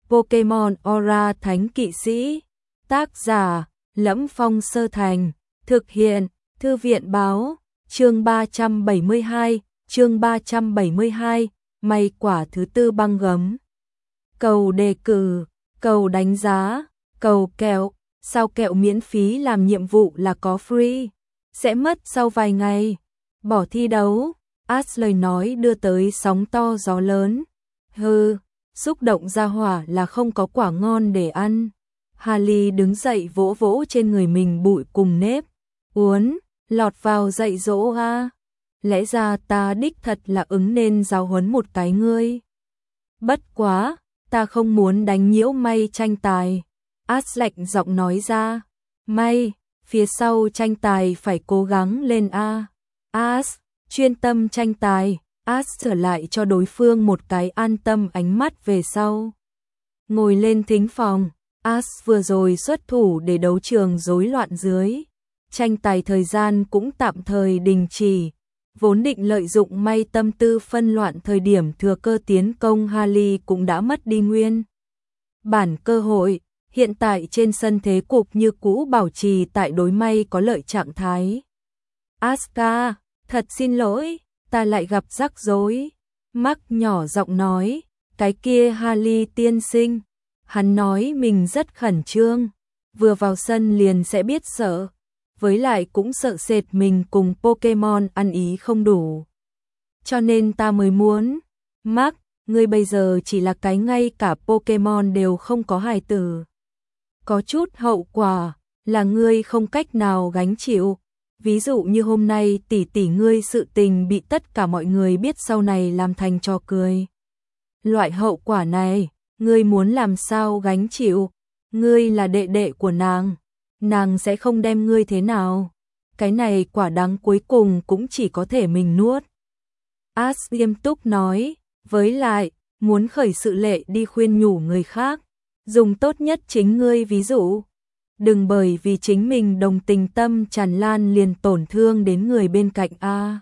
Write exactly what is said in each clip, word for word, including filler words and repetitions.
Pokemon Aura Thánh Kỵ Sĩ. Tác giả Lẫm Phong Sơ Thành. Thực hiện Thư viện Báo. Chương ba trăm bảy mươi hai, chương ba trăm bảy mươi hai, may quả thứ tư băng gấm. Cầu đề cử, cầu đánh giá, cầu kẹo, sao kẹo miễn phí làm nhiệm vụ là có free, sẽ mất sau vài ngày. Bỏ thi đấu, Ash lời nói đưa tới sóng to gió lớn. Hừ, xúc động ra hỏa là không có quả ngon để ăn. Harley đứng dậy vỗ vỗ trên người mình bụi cùng nếp. Uốn, lọt vào dạy dỗ a. Lẽ ra ta đích thật là ứng nên giáo huấn một cái ngươi. Bất quá, ta không muốn đánh nhiễu may tranh tài. Ash lạnh giọng nói ra. May, phía sau tranh tài phải cố gắng lên a. Ash, chuyên tâm tranh tài. Ash trở lại cho đối phương một cái an tâm ánh mắt về sau. Ngồi lên thính phòng, Ash vừa rồi xuất thủ để đấu trường rối loạn dưới. Tranh tài thời gian cũng tạm thời đình chỉ. Vốn định lợi dụng may tâm tư phân loạn thời điểm thừa cơ tiến công Harley cũng đã mất đi nguyên bản cơ hội. Hiện tại trên sân thế cục như cũ bảo trì tại đối may có lợi trạng thái. Asuka, thật xin lỗi, ta lại gặp rắc rối. Mark nhỏ giọng nói, cái kia Harley tiên sinh. Hắn nói mình rất khẩn trương, vừa vào sân liền sẽ biết sợ. Với lại cũng sợ sệt mình cùng Pokemon ăn ý không đủ. Cho nên ta mới muốn. Mark, ngươi bây giờ chỉ là cái ngay cả Pokemon đều không có hài tử. Có chút hậu quả là ngươi không cách nào gánh chịu. Ví dụ như hôm nay tỷ tỷ ngươi sự tình bị tất cả mọi người biết sau này làm thành trò cười. Loại hậu quả này, ngươi muốn làm sao gánh chịu? Ngươi là đệ đệ của nàng. Nàng sẽ không đem ngươi thế nào. Cái này quả đắng cuối cùng cũng chỉ có thể mình nuốt. Ash nghiêm túc nói, với lại, muốn khởi sự lệ đi khuyên nhủ người khác. Dùng tốt nhất chính ngươi ví dụ. Đừng bởi vì chính mình đồng tình tâm tràn lan liền tổn thương đến người bên cạnh a.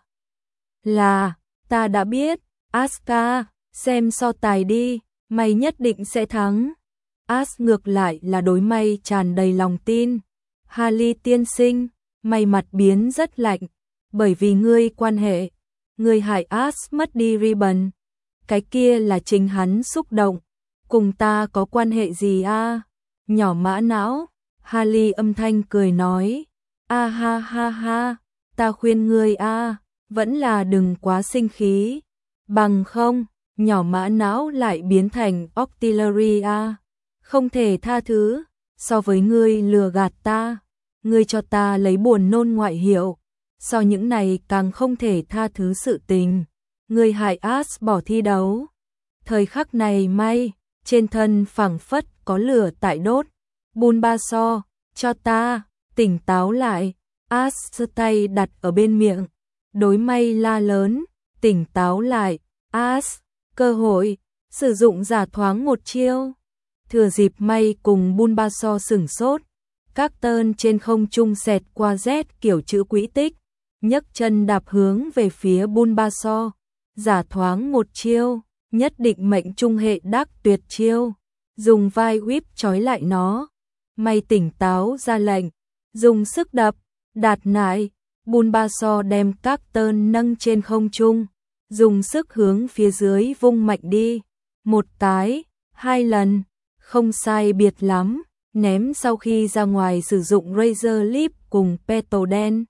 Là, ta đã biết, Asuka, xem so tài đi, mày nhất định sẽ thắng. Ash ngược lại là đối may tràn đầy lòng tin. Harley tiên sinh, mày mặt biến rất lạnh, bởi vì ngươi quan hệ, ngươi hại Ash mất đi ribbon. Cái kia là chính hắn xúc động, cùng ta có quan hệ gì a? Nhỏ mã não, Harley âm thanh cười nói, a ha ha ha, ta khuyên ngươi a, vẫn là đừng quá sinh khí, bằng không, nhỏ mã não lại biến thành Octillery a. Không thể tha thứ, so với ngươi lừa gạt ta, ngươi cho ta lấy buồn nôn ngoại hiệu, so những này càng không thể tha thứ sự tình. Ngươi hại Ash bỏ thi đấu. Thời khắc này may, trên thân phảng phất có lửa tại đốt. Bulbasaur, cho ta, tỉnh táo lại. Ash giơ tay đặt ở bên miệng. Đối may la lớn, tỉnh táo lại. Ash, cơ hội, sử dụng giả thoáng một chiêu. Thừa dịp may cùng Bulbasaur sửng sốt, các tơn trên không trung xẹt qua Z kiểu chữ quỹ tích, nhấc chân đạp hướng về phía Bulbasaur, giả thoáng một chiêu, nhất định mệnh trung hệ đắc tuyệt chiêu, dùng vai whip trói lại nó. May tỉnh táo ra lệnh, dùng sức đập, đạt nại, Bulbasaur đem các tơn nâng trên không trung, dùng sức hướng phía dưới vung mạnh đi, một cái, hai lần. Không sai biệt lắm, ném sau khi ra ngoài sử dụng Razor Leaf cùng Petal đen.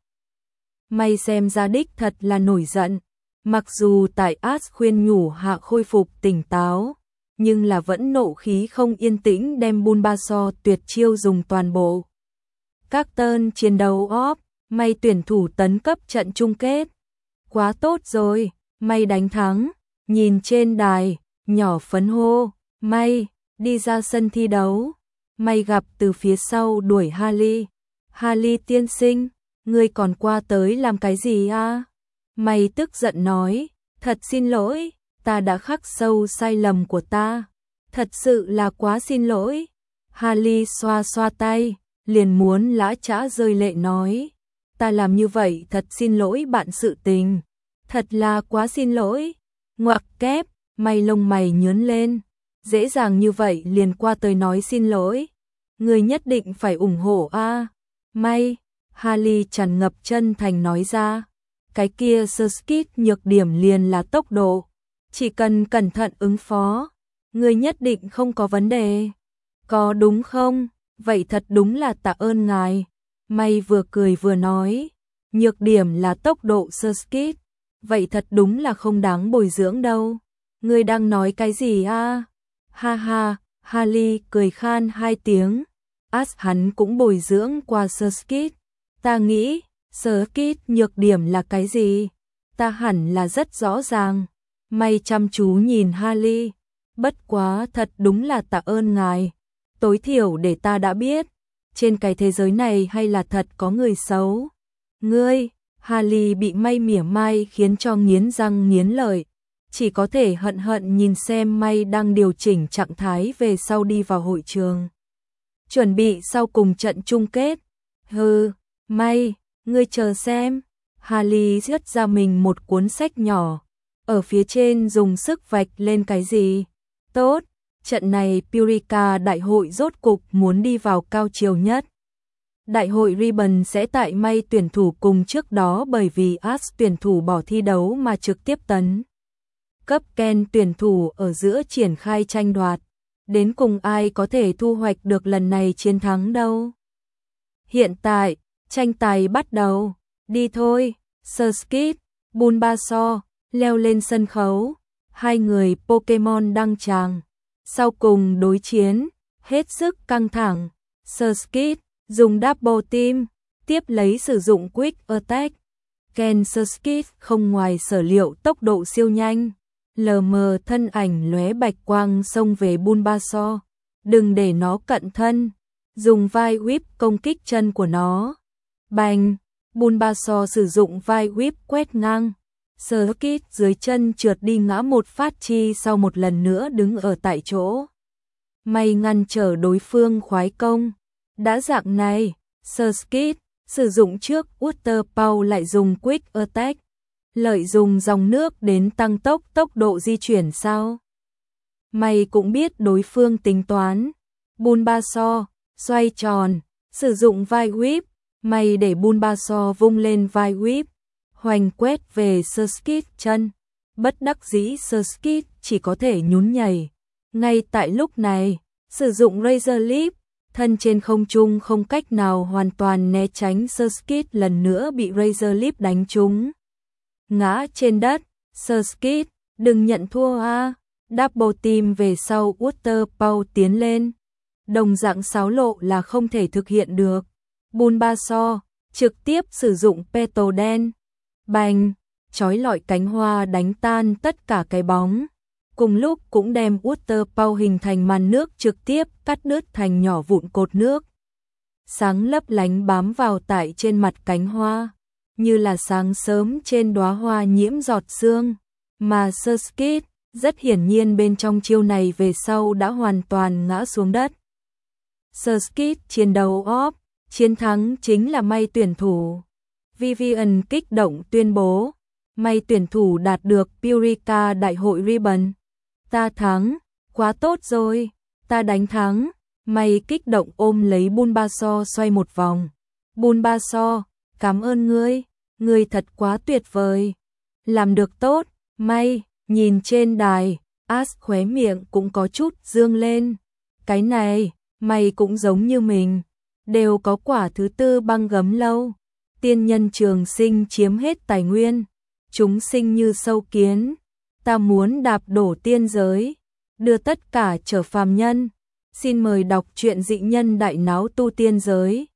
May xem ra đích thật là nổi giận, mặc dù tại Ash khuyên nhủ hạ khôi phục tỉnh táo, nhưng là vẫn nộ khí không yên tĩnh đem Bulbasaur tuyệt chiêu dùng toàn bộ. Các tơn chiến đấu óp, may tuyển thủ tấn cấp trận chung kết. Quá tốt rồi, may đánh thắng, nhìn trên đài, nhỏ phấn hô, may. Đi ra sân thi đấu, may gặp từ phía sau đuổi Harley. Harley tiên sinh, ngươi còn qua tới làm cái gì a? May tức giận nói, thật xin lỗi, ta đã khắc sâu sai lầm của ta. Thật sự là quá xin lỗi. Harley xoa xoa tay, liền muốn lã chã rơi lệ nói, ta làm như vậy thật xin lỗi bạn sự tình. Thật là quá xin lỗi. Ngoặc kép, may lông mày nhướn lên. dễ dàng như vậy liền qua tới nói xin lỗi. Người nhất định phải ủng hộ a. May, Harley tràn ngập chân thành nói ra. Cái kia Surskit nhược điểm liền là tốc độ. Chỉ cần cẩn thận ứng phó, người nhất định không có vấn đề. Có đúng không? Vậy thật đúng là tạ ơn ngài. May vừa cười vừa nói. Nhược điểm là tốc độ Surskit. Vậy thật đúng là không đáng bồi dưỡng đâu. Người đang nói cái gì a? Ha ha, Harley cười khan hai tiếng. Ash hắn cũng bồi dưỡng qua Surskit. Ta nghĩ, Surskit nhược điểm là cái gì? Ta hẳn là rất rõ ràng. May chăm chú nhìn Harley. Bất quá thật đúng là tạ ơn ngài. Tối thiểu để ta đã biết. Trên cái thế giới này hay là thật có người xấu. Ngươi, Harley bị May mỉa mai khiến cho nghiến răng nghiến lợi. Chỉ có thể hận hận nhìn xem May đang điều chỉnh trạng thái về sau đi vào hội trường. Chuẩn bị sau cùng trận chung kết. Hừ, May, ngươi chờ xem. Harley rút ra mình một cuốn sách nhỏ. Ở phía trên dùng sức vạch lên cái gì? Tốt, trận này Purika đại hội rốt cục muốn đi vào cao chiều nhất. Đại hội Ribbon sẽ tại May tuyển thủ cùng trước đó bởi vì Ash tuyển thủ bỏ thi đấu mà trực tiếp tấn cấp Ken tuyển thủ ở giữa triển khai tranh đoạt. Đến cùng ai có thể thu hoạch được lần này chiến thắng đâu. Hiện tại, tranh tài bắt đầu. Đi thôi, Surskit, Bulbasaur, leo lên sân khấu. Hai người Pokemon đăng tràng. Sau cùng đối chiến, hết sức căng thẳng. Surskit dùng Double Team, tiếp lấy sử dụng Quick Attack. Ken Surskit không ngoài sở liệu tốc độ siêu nhanh. Lờ mờ thân ảnh lóe bạch quang xông về Bulbasaur. Đừng để nó cận thân. Dùng vai whip công kích chân của nó. Bành! Bulbasaur sử dụng vai whip quét ngang. Surskit dưới chân trượt đi ngã một phát chi sau một lần nữa đứng ở tại chỗ. May ngăn trở đối phương khoái công. Đã dạng này, Surskit sử dụng trước Water Pow lại dùng Quick Attack. Lợi dùng dòng nước đến tăng tốc tốc độ di chuyển sao? May cũng biết đối phương tính toán. Bulbasaur xoay tròn, sử dụng vai whip. May để Bulbasaur vung lên vai whip, hoành quét về Surskit chân. Bất đắc dĩ Surskit chỉ có thể nhún nhảy. Ngay tại lúc này, sử dụng Razor Leaf, thân trên không trung không cách nào hoàn toàn né tránh. Surskit lần nữa bị Razor Leaf đánh trúng. Ngã trên đất. Surskit, đừng nhận thua a. Double Team về sau Water Pow tiến lên. Đồng dạng xáo lộ là không thể thực hiện được. Bulbasaur trực tiếp sử dụng Petal Dance. Bành, chói lọi cánh hoa đánh tan tất cả cái bóng. Cùng lúc cũng đem Water Pow hình thành màn nước trực tiếp cắt đứt thành nhỏ vụn cột nước. Sáng lấp lánh bám vào tại trên mặt cánh hoa, như là sáng sớm trên đóa hoa nhiễm giọt sương. Mà Surskit, rất hiển nhiên bên trong chiêu này về sau đã hoàn toàn ngã xuống đất. Surskit chiến đấu óp, chiến thắng chính là May tuyển thủ. Vivian kích động tuyên bố, May tuyển thủ đạt được Purika đại hội Ribbon. Ta thắng, quá tốt rồi, ta đánh thắng. May kích động ôm lấy Bulbasaur xoay một vòng. Bulbasaur, cảm ơn ngươi, ngươi thật quá tuyệt vời. Làm được tốt, May, nhìn trên đài, Ash khóe miệng cũng có chút dương lên. Cái này, May cũng giống như mình, đều có quả thứ tư băng gấm lâu. Tiên nhân trường sinh chiếm hết tài nguyên, chúng sinh như sâu kiến. Ta muốn đạp đổ tiên giới, đưa tất cả trở phàm nhân. Xin mời đọc truyện Dị Nhân Đại Náo Tu Tiên Giới.